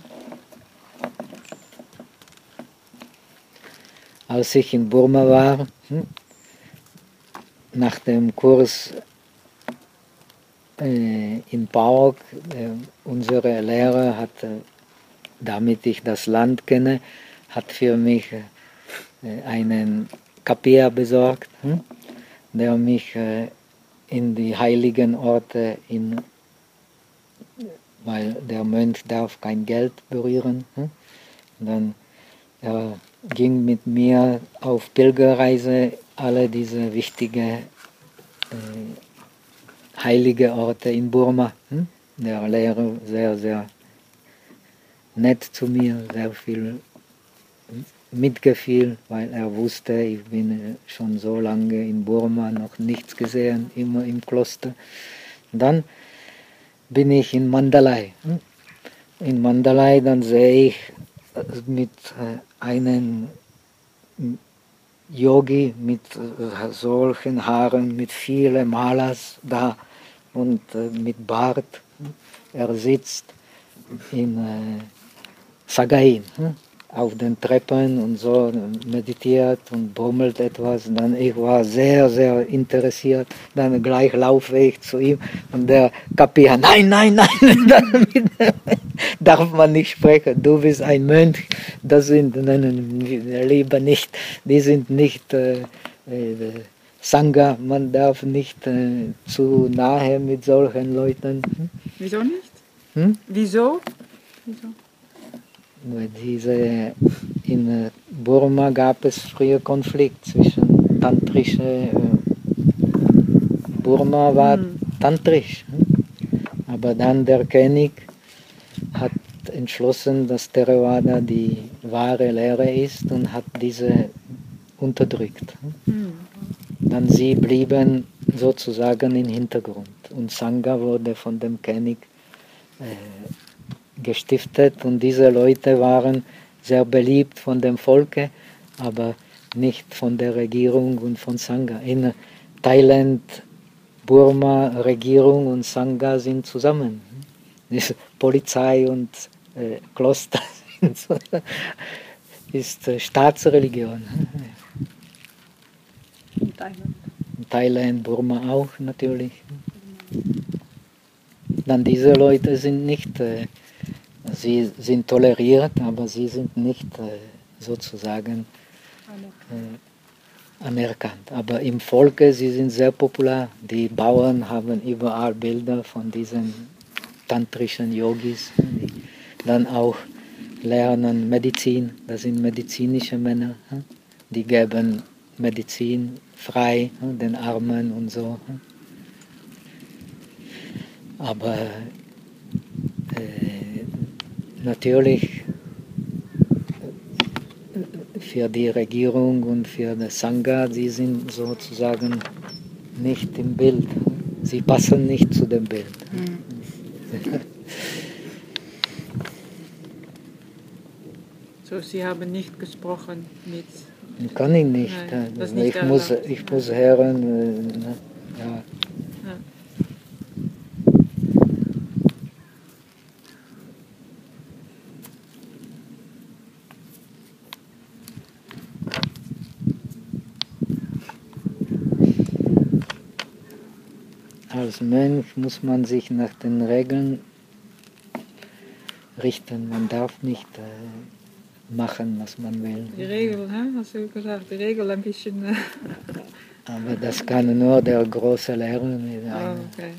Als ich in Burma war, hm, nach dem Kurs äh, in Park, äh, unsere Lehrer hat, äh, damit ich das Land kenne, hat für mich äh, einen Kapia besorgt, hm, der mich äh, in die heiligen Orte, in, weil der Mönch darf kein Geld berühren, hm, dann er ging mit mir auf Pilgerreise alle diese wichtigen äh, heilige Orte in Burma. Hm? Der Lehrer sehr, sehr nett zu mir, sehr viel mitgefühl, weil er wusste, ich bin schon so lange in Burma, noch nichts gesehen, immer im Kloster. Dann bin ich in Mandalay. Hm? In Mandalay, dann sehe ich mit einem Yogi mit solchen Haaren, mit vielen Malas da und mit Bart. Er sitzt in äh, Sagain, hm? auf den Treppen und so meditiert und brummelt etwas. Dann ich war sehr, sehr interessiert. Dann gleich laufe ich zu ihm und der Kapia, nein, nein, nein, damit darf man nicht sprechen. Du bist ein Mönch. Das sind, nein, lieber nicht. Die sind nicht äh, äh, Sangha. Man darf nicht äh, zu nahe mit solchen Leuten. Hm? Wieso nicht? Hm? Wieso? Wieso? Diese, in Burma gab es früher Konflikt zwischen tantrische, äh, Burma war Hm. tantrisch, aber dann der König hat entschlossen, dass Theravada die wahre Lehre ist und hat diese unterdrückt. Hm. Dann sie blieben sozusagen im Hintergrund und Sangha wurde von dem König äh, gestiftet und diese Leute waren sehr beliebt von dem Volke, aber nicht von der Regierung und von Sangha. In Thailand, Burma, Regierung und Sangha sind zusammen. Polizei und äh, Kloster sind so, ist äh, Staatsreligion. In Thailand. In Thailand, Burma auch natürlich. Dann diese Leute sind nicht äh, Sie sind toleriert, aber sie sind nicht äh, sozusagen äh, anerkannt. Aber im Volke, sie sind sehr populär. Die Bauern haben überall Bilder von diesen tantrischen Yogis, die dann auch lernen Medizin. Das sind medizinische Männer, die geben Medizin frei, den Armen und so. Aber äh, natürlich für die Regierung und für das Sangha, sie sind sozusagen nicht im Bild. Sie passen nicht zu dem Bild. Hm. So, Sie haben nicht gesprochen mit... Kann ich nicht. Nein, das ist nicht ich, muss, erlaubt. ich muss hören. Äh, ja. Ja. Als Mönch muss man sich nach den Regeln richten. Man darf nicht äh, machen, was man will. Die Regel, hè? Hast du gesagt, die Regel ein bisschen... Äh Aber das kann nur der große Lehrer mit oh, einem okay.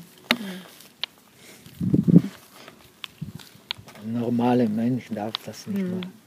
Ja. normalen Mönch darf das nicht Hm. machen.